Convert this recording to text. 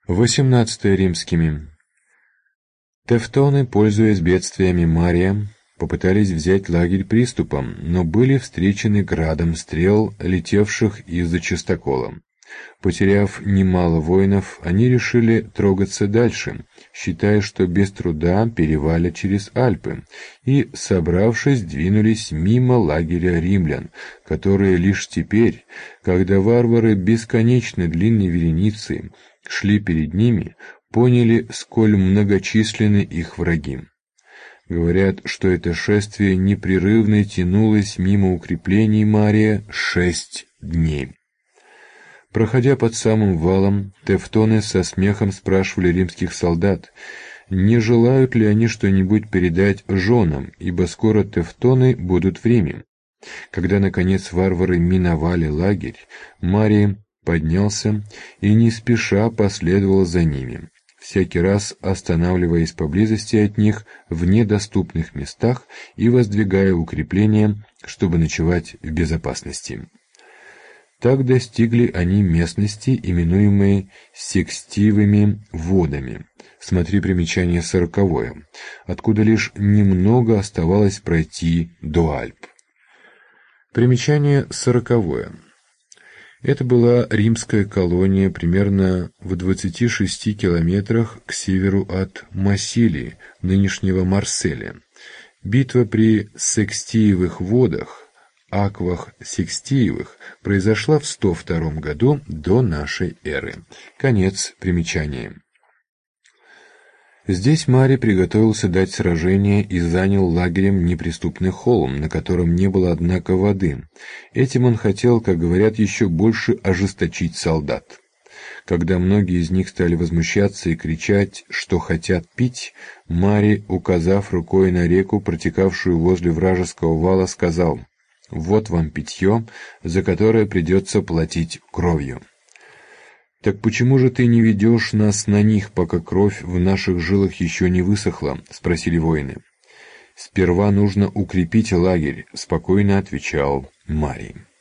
18 римскими. Тевтоны, пользуясь бедствиями Мария, попытались взять лагерь приступом, но были встречены градом стрел, летевших из-за частокола. Потеряв немало воинов, они решили трогаться дальше, считая, что без труда перевалят через Альпы, и, собравшись, двинулись мимо лагеря римлян, которые лишь теперь, когда варвары бесконечно длинной вереницей шли перед ними, поняли, сколь многочисленны их враги. Говорят, что это шествие непрерывно тянулось мимо укреплений Мария 6 дней. Проходя под самым валом, тевтоны со смехом спрашивали римских солдат, не желают ли они что-нибудь передать женам, ибо скоро тевтоны будут в Риме. Когда, наконец, варвары миновали лагерь, Марий поднялся и не спеша последовал за ними, всякий раз останавливаясь поблизости от них в недоступных местах и воздвигая укрепления, чтобы ночевать в безопасности. Так достигли они местности, именуемой Секстиевыми водами. Смотри примечание 40, откуда лишь немного оставалось пройти до Альп. Примечание 40. Это была римская колония примерно в 26 километрах к северу от Массилии, нынешнего Марселя. Битва при Секстиевых водах, Аквах Секстиевых, произошла в 102 году до нашей эры. Конец примечания. Здесь Марий приготовился дать сражение и занял лагерем неприступный холм, на котором не было, однако, воды. Этим он хотел, как говорят, еще больше ожесточить солдат. Когда многие из них стали возмущаться и кричать, что хотят пить, Марий, указав рукой на реку, протекавшую возле вражеского вала, сказал: «Вот вам питье, за которое придется платить кровью». «Так почему же ты не ведешь нас на них, пока кровь в наших жилах еще не высохла?» — спросили воины. «Сперва нужно укрепить лагерь», — спокойно отвечал Марий.